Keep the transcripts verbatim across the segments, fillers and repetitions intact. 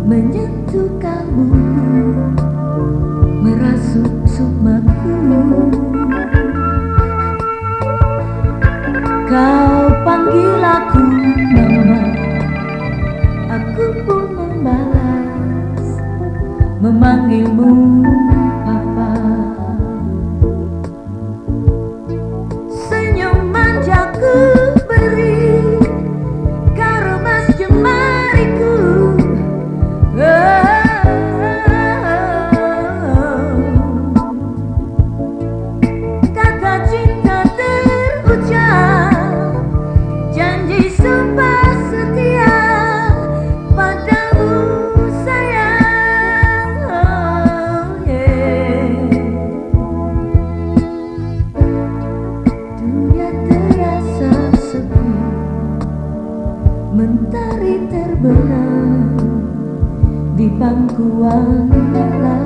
menyentuh kalbu, merasuk sukmaku. Kau panggil aku mama, aku pun membalas, memanggilmu papa. Senyum manjaku beri kau remas jemariku. Kata cinta terucap, janji sumpah setia padamu sayang. Oh, yeah. Dunia terasa sepi, mentari terbenam di pangkuan malam.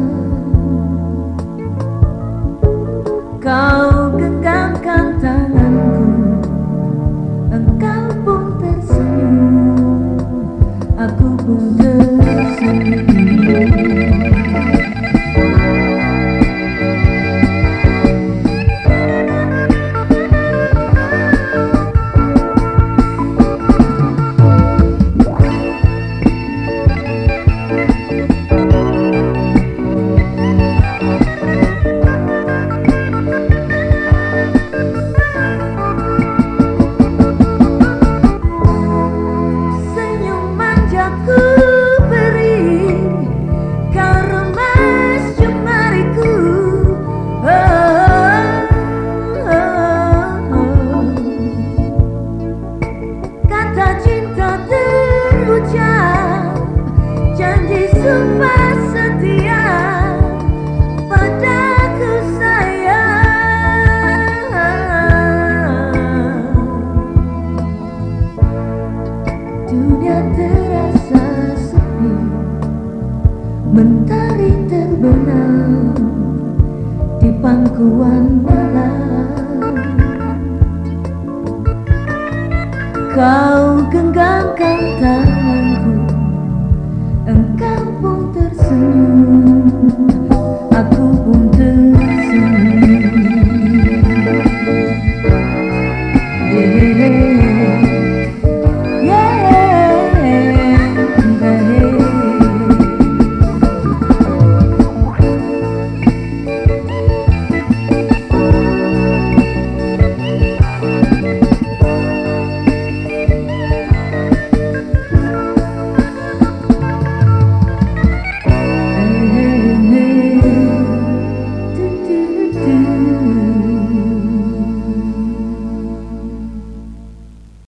Kau genggamkan tanganku, engkau pun tersenyum, aku pun tersenyum. Sumpah setia padaku sayang. Dunia terasa sepi, mentari terbenam di pangkuan malam. Kau